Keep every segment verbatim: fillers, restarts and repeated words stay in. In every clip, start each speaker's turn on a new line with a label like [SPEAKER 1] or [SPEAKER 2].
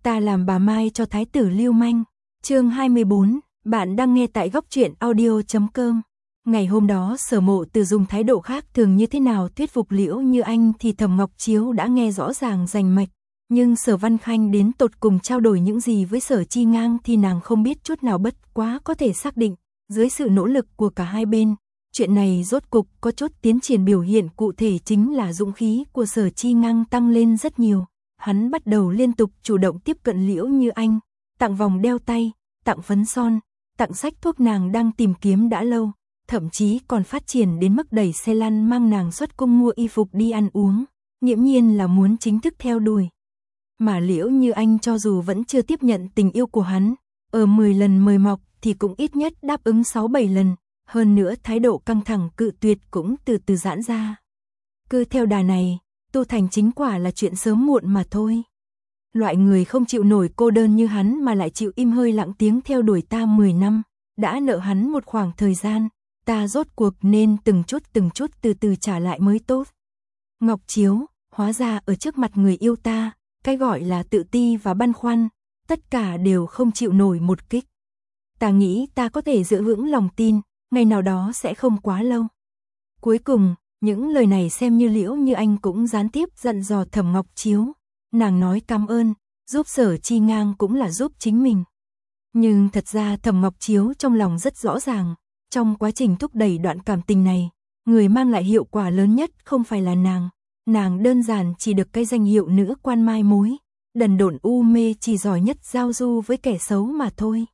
[SPEAKER 1] Ta làm bà Mai cho thái tử lưu manh. Chương hai mươi bốn, bạn đang nghe tại góc truyện audio chấm com. Ngày hôm đó Sở Mộ Từ dùng thái độ khác thường như thế nào thuyết phục Liễu Như Anh thì Thẩm Ngọc Chiếu đã nghe rõ ràng rành mạch, nhưng Sở Văn Khanh đến tột cùng trao đổi những gì với Sở Chi Ngang thì nàng không biết chút nào, bất quá có thể xác định, dưới sự nỗ lực của cả hai bên, chuyện này rốt cục có chút tiến triển, biểu hiện cụ thể chính là dũng khí của Sở Chi Ngang tăng lên rất nhiều. Hắn bắt đầu liên tục chủ động tiếp cận Liễu Như Anh, tặng vòng đeo tay, tặng phấn son, tặng sách thuốc nàng đang tìm kiếm đã lâu, thậm chí còn phát triển đến mức đẩy xe lăn mang nàng xuất cung mua y phục đi ăn uống, nghiễm nhiên là muốn chính thức theo đuổi. Mà Liễu Như Anh cho dù vẫn chưa tiếp nhận tình yêu của hắn, ở mười lần mời mọc thì cũng ít nhất đáp ứng sáu bảy lần, hơn nữa thái độ căng thẳng cự tuyệt cũng từ từ giãn ra. Cứ theo đà này, tu thành chính quả là chuyện sớm muộn mà thôi. Loại người không chịu nổi cô đơn như hắn mà lại chịu im hơi lặng tiếng theo đuổi ta mười năm, đã nợ hắn một khoảng thời gian, ta rốt cuộc nên từng chút từng chút từ từ trả lại mới tốt. Ngọc Chiếu, hóa ra ở trước mặt người yêu ta, cái gọi là tự ti và băn khoăn, tất cả đều không chịu nổi một kích. Ta nghĩ ta có thể giữ vững lòng tin, ngày nào đó sẽ không quá lâu. Cuối cùng, những lời này xem như Liễu Như Anh cũng gián tiếp dặn dò Thẩm Ngọc Chiếu. Nàng nói cảm ơn, giúp Sở Chi Ngang cũng là giúp chính mình. Nhưng thật ra Thẩm Ngọc Chiếu trong lòng rất rõ ràng, trong quá trình thúc đẩy đoạn cảm tình này, người mang lại hiệu quả lớn nhất không phải là nàng. Nàng đơn giản chỉ được cái danh hiệu nữ quan mai mối, đần độn u mê chỉ giỏi nhất giao du với kẻ xấu mà thôi.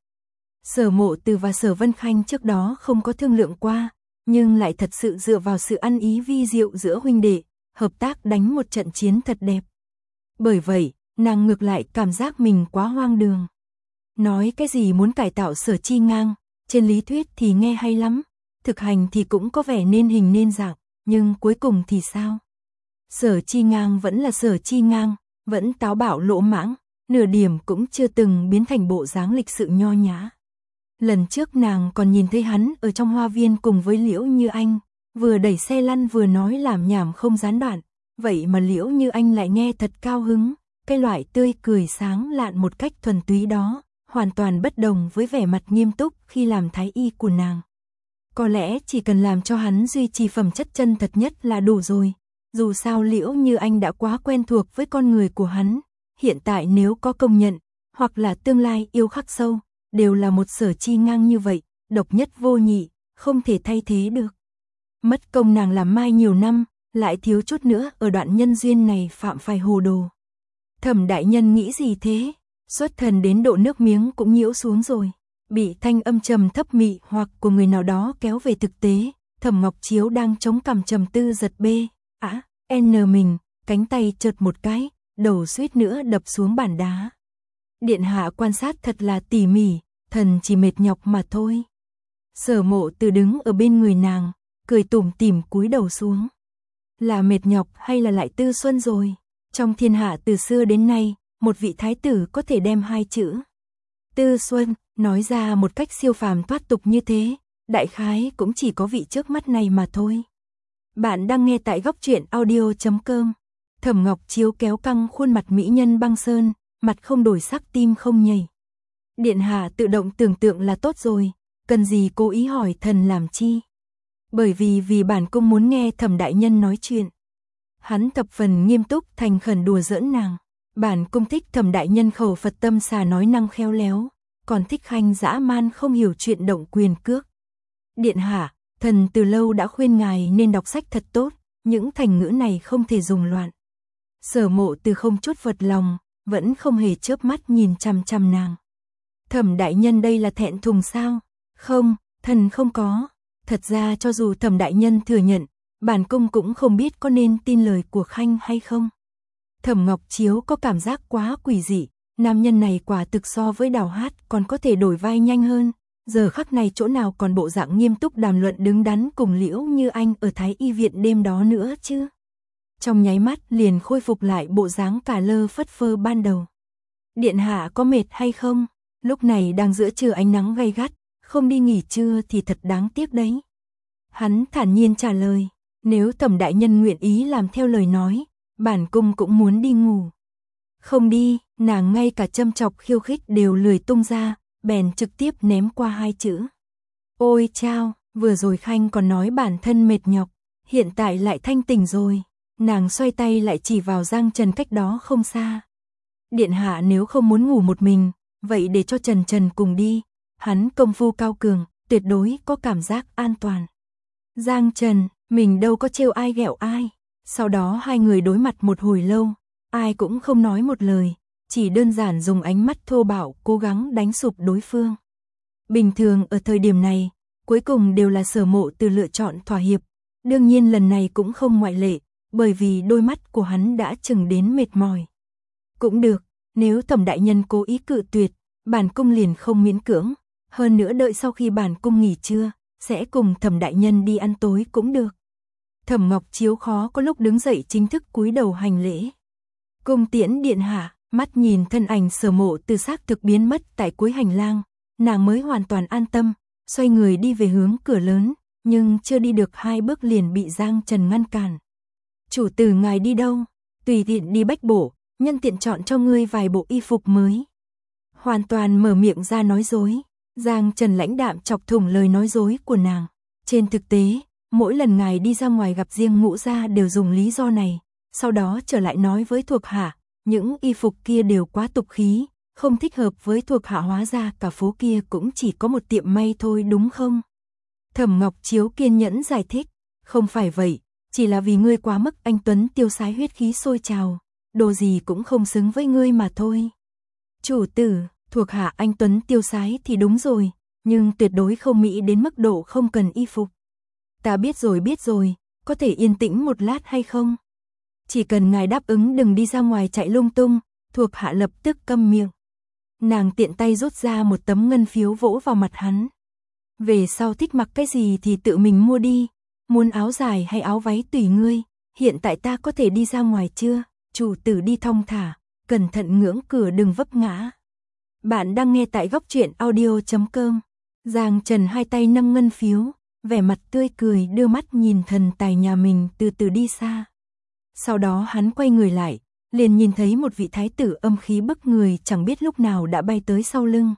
[SPEAKER 1] Sở Mộ Từ và Sở Vân Khanh trước đó không có thương lượng qua, nhưng lại thật sự dựa vào sự ăn ý vi diệu giữa huynh đệ, hợp tác đánh một trận chiến thật đẹp. Bởi vậy, nàng ngược lại cảm giác mình quá hoang đường. Nói cái gì muốn cải tạo Sở Chi Ngang, trên lý thuyết thì nghe hay lắm, thực hành thì cũng có vẻ nên hình nên dạng, nhưng cuối cùng thì sao? Sở Chi Ngang vẫn là Sở Chi Ngang, vẫn táo bạo lỗ mãng, nửa điểm cũng chưa từng biến thành bộ dáng lịch sự nho nhã. Lần trước nàng còn nhìn thấy hắn ở trong hoa viên cùng với Liễu Như Anh, vừa đẩy xe lăn vừa nói làm nhảm không gián đoạn, vậy mà Liễu Như Anh lại nghe thật cao hứng, cái loại tươi cười sáng lạn một cách thuần túy đó, hoàn toàn bất đồng với vẻ mặt nghiêm túc khi làm thái y của nàng. Có lẽ chỉ cần làm cho hắn duy trì phẩm chất chân thật nhất là đủ rồi, dù sao Liễu Như Anh đã quá quen thuộc với con người của hắn, hiện tại nếu có công nhận, hoặc là tương lai yêu khắc sâu, đều là một Sở Chi Ngang như vậy, độc nhất vô nhị, không thể thay thế được. Mất công nàng làm mai nhiều năm, lại thiếu chút nữa ở đoạn nhân duyên này phạm phải hồ đồ. Thẩm đại nhân nghĩ gì thế? Xuất thần đến độ nước miếng cũng nhiễu xuống rồi. Bị thanh âm trầm thấp mị hoặc của người nào đó kéo về thực tế, Thẩm Ngọc Chiếu đang chống cằm trầm tư giật bê, á, n mình, cánh tay chợt một cái, đầu suýt nữa đập xuống bàn đá. Điện hạ quan sát thật là tỉ mỉ, thần chỉ mệt nhọc mà thôi. Sở Mộ Từ đứng ở bên người nàng, cười tủm tỉm cúi đầu xuống. Là mệt nhọc hay là lại tư xuân rồi? Trong thiên hạ từ xưa đến nay, một vị thái tử có thể đem hai chữ tư xuân nói ra một cách siêu phàm thoát tục như thế, đại khái cũng chỉ có vị trước mắt này mà thôi. Bạn đang nghe tại góc truyện audio chấm com. Thẩm Ngọc Chiếu kéo căng khuôn mặt mỹ nhân băng sơn, mặt không đổi sắc tim không nhảy. Điện hạ tự động tưởng tượng là tốt rồi, cần gì cố ý hỏi thần làm chi? Bởi vì vì bản cung muốn nghe Thẩm đại nhân nói chuyện. Hắn thập phần nghiêm túc thành khẩn đùa giỡn nàng. Bản cung thích Thẩm đại nhân khẩu Phật tâm xà nói năng khéo léo, còn thích khanh dã man không hiểu chuyện động quyền cước. Điện hạ, thần từ lâu đã khuyên ngài nên đọc sách thật tốt, những thành ngữ này không thể dùng loạn. Sở Mộ Từ không chút vật lòng, vẫn không hề chớp mắt nhìn chằm chằm nàng. Thẩm đại nhân đây là thẹn thùng sao? Không, thần không có. Thật ra cho dù Thẩm đại nhân thừa nhận, bản cung cũng không biết có nên tin lời của khanh hay không. Thẩm Ngọc Chiếu có cảm giác quá quỷ dị, nam nhân này quả thực so với Đào Hát còn có thể đổi vai nhanh hơn, giờ khắc này chỗ nào còn bộ dạng nghiêm túc đàm luận đứng đắn cùng Liễu Như Anh ở Thái Y viện đêm đó nữa chứ. Trong nháy mắt liền khôi phục lại bộ dáng cả lơ phất phơ ban đầu. Điện hạ có mệt hay không? Lúc này đang giữa trưa ánh nắng gay gắt, không đi nghỉ trưa thì thật đáng tiếc đấy. Hắn thản nhiên trả lời, nếu Thẩm đại nhân nguyện ý làm theo lời nói, bản cung cũng muốn đi ngủ. Không đi, Nàng ngay cả châm chọc khiêu khích đều lười tung ra, bèn trực tiếp ném qua hai chữ. Ôi chao, vừa rồi Khanh còn nói bản thân mệt nhọc, hiện tại lại thanh tỉnh rồi. Nàng xoay tay lại chỉ vào Giang Trần cách đó không xa. Điện hạ nếu không muốn ngủ một mình, vậy để cho Trần Trần cùng đi. Hắn công phu cao cường, tuyệt đối có cảm giác an toàn. Giang Trần, mình đâu có trêu ai ghẹo ai. Sau đó hai người đối mặt một hồi lâu, ai cũng không nói một lời, chỉ đơn giản dùng ánh mắt thô bạo cố gắng đánh sụp đối phương. Bình thường ở thời điểm này, cuối cùng đều là Sở Mộ Từ lựa chọn thỏa hiệp. Đương nhiên lần này cũng không ngoại lệ, bởi vì đôi mắt của hắn đã chừng đến mệt mỏi. Cũng được, nếu Thẩm đại nhân cố ý cự tuyệt, bản cung liền không miễn cưỡng. Hơn nữa đợi sau khi bản cung nghỉ trưa, sẽ cùng Thẩm đại nhân đi ăn tối cũng được. Thẩm Ngọc Chiếu khó có lúc đứng dậy chính thức cúi đầu hành lễ. Cung tiễn điện hạ, mắt nhìn thân ảnh Sở Mộ Từ xác thực biến mất tại cuối hành lang, nàng mới hoàn toàn an tâm, xoay người đi về hướng cửa lớn, nhưng chưa đi được hai bước liền bị Giang Trần ngăn cản. Chủ tử ngài đi đâu? Tùy tiện đi bách bộ, nhân tiện chọn cho ngươi vài bộ y phục mới. Hoàn toàn mở miệng ra nói dối. Giang Trần lãnh đạm chọc thủng lời nói dối của nàng. Trên thực tế, mỗi lần ngài đi ra ngoài gặp riêng Ngũ gia đều dùng lý do này, sau đó trở lại nói với thuộc hạ, những y phục kia đều quá tục khí, không thích hợp với thuộc hạ, hóa ra cả phố kia cũng chỉ có một tiệm may thôi đúng không? Thẩm Ngọc Chiếu kiên nhẫn giải thích, không phải vậy, chỉ là vì ngươi quá mức anh tuấn tiêu sái, huyết khí sôi trào, đồ gì cũng không xứng với ngươi mà thôi. Chủ tử, thuộc hạ anh tuấn tiêu sái thì đúng rồi, nhưng tuyệt đối không mỹ đến mức độ không cần y phục. Ta biết rồi biết rồi, có thể yên tĩnh một lát hay không? Chỉ cần ngài đáp ứng đừng đi ra ngoài chạy lung tung, thuộc hạ lập tức câm miệng. Nàng tiện tay rút ra một tấm ngân phiếu vỗ vào mặt hắn. Về sau thích mặc cái gì thì tự mình mua đi, muốn áo dài hay áo váy tùy ngươi, hiện tại ta có thể đi ra ngoài chưa? Chủ tử đi thong thả, cẩn thận ngưỡng cửa đừng vấp ngã. Bạn đang nghe tại góc truyện audio chấm com. Giang Trần hai tay nâng ngân phiếu, vẻ mặt tươi cười đưa mắt nhìn thần tài nhà mình từ từ đi xa. Sau đó hắn quay người lại, liền nhìn thấy một vị thái tử âm khí bức người chẳng biết lúc nào đã bay tới sau lưng.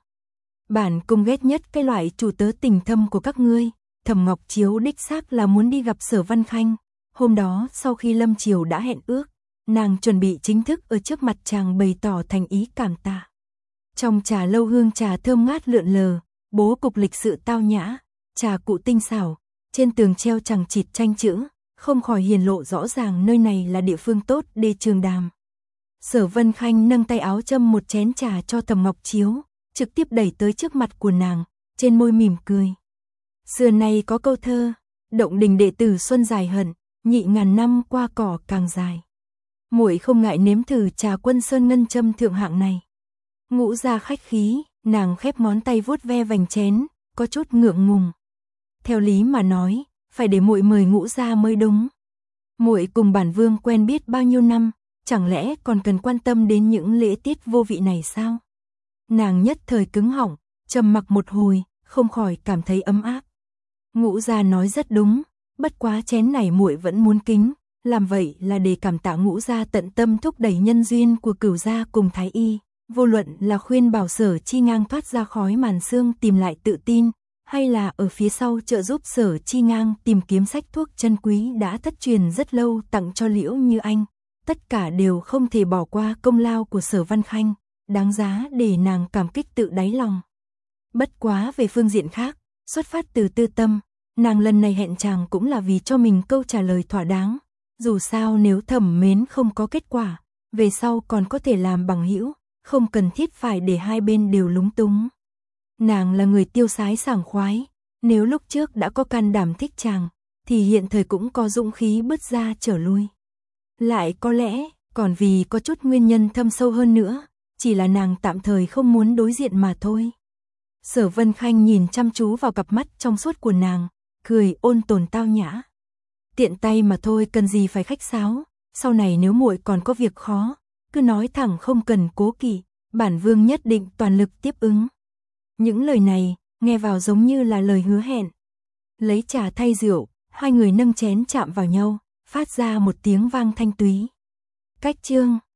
[SPEAKER 1] Bản cung ghét nhất cái loại chủ tớ tình thâm của các ngươi. Thẩm Ngọc Chiếu đích xác là muốn đi gặp Sở Văn Khanh. Hôm đó sau khi lâm triều đã hẹn ước, nàng chuẩn bị chính thức ở trước mặt chàng bày tỏ thành ý cảm tạ. Trong trà lâu hương trà thơm ngát lượn lờ, bố cục lịch sự tao nhã, trà cụ tinh xảo, trên tường treo chằng chịt tranh chữ, không khỏi hiển lộ rõ ràng nơi này là địa phương tốt để trường đàm. Sở Vân Khanh nâng tay áo châm một chén trà cho Thẩm Ngọc Chiếu, trực tiếp đẩy tới trước mặt của nàng, trên môi mỉm cười. Xưa nay có câu thơ, động đình đệ tử xuân dài hận, nhị ngàn năm qua cỏ càng dài. Muội không ngại nếm thử trà Quân Sơn ngân châm thượng hạng này. Ngũ gia khách khí, nàng khép ngón tay vuốt ve vành chén, có chút ngượng ngùng. Theo lý mà nói, phải để muội mời Ngũ gia mới đúng. Muội cùng bản vương quen biết bao nhiêu năm, chẳng lẽ còn cần quan tâm đến những lễ tiết vô vị này sao? Nàng nhất thời cứng họng, trầm mặc một hồi, không khỏi cảm thấy ấm áp. Ngũ gia nói rất đúng, bất quá chén này muội vẫn muốn kính, làm vậy là để cảm tạ Ngũ gia tận tâm thúc đẩy nhân duyên của Cửu gia cùng Thái y, vô luận là khuyên bảo Sở Chi Ngang thoát ra khói màn sương tìm lại tự tin, hay là ở phía sau trợ giúp Sở Chi Ngang tìm kiếm sách thuốc chân quý đã thất truyền rất lâu tặng cho Liễu Như Anh, tất cả đều không thể bỏ qua công lao của Sở Văn Khanh, đáng giá để nàng cảm kích tự đáy lòng. Bất quá về phương diện khác, xuất phát từ tư tâm, nàng lần này hẹn chàng cũng là vì cho mình câu trả lời thỏa đáng. Dù sao nếu thẩm mến không có kết quả, về sau còn có thể làm bằng hữu, không cần thiết phải để hai bên đều lúng túng. Nàng là người tiêu sái sảng khoái, nếu lúc trước đã có can đảm thích chàng, thì hiện thời cũng có dũng khí bứt ra trở lui. Lại có lẽ, còn vì có chút nguyên nhân thâm sâu hơn nữa, chỉ là nàng tạm thời không muốn đối diện mà thôi. Sở Vân Khanh nhìn chăm chú vào cặp mắt trong suốt của nàng, cười ôn tồn tao nhã. Tiện tay mà thôi, cần gì phải khách sáo, sau này nếu muội còn có việc khó, cứ nói thẳng không cần cố kỵ, bản vương nhất định toàn lực tiếp ứng. Những lời này, nghe vào giống như là lời hứa hẹn. Lấy trà thay rượu, hai người nâng chén chạm vào nhau, phát ra một tiếng vang thanh túy. Cách chương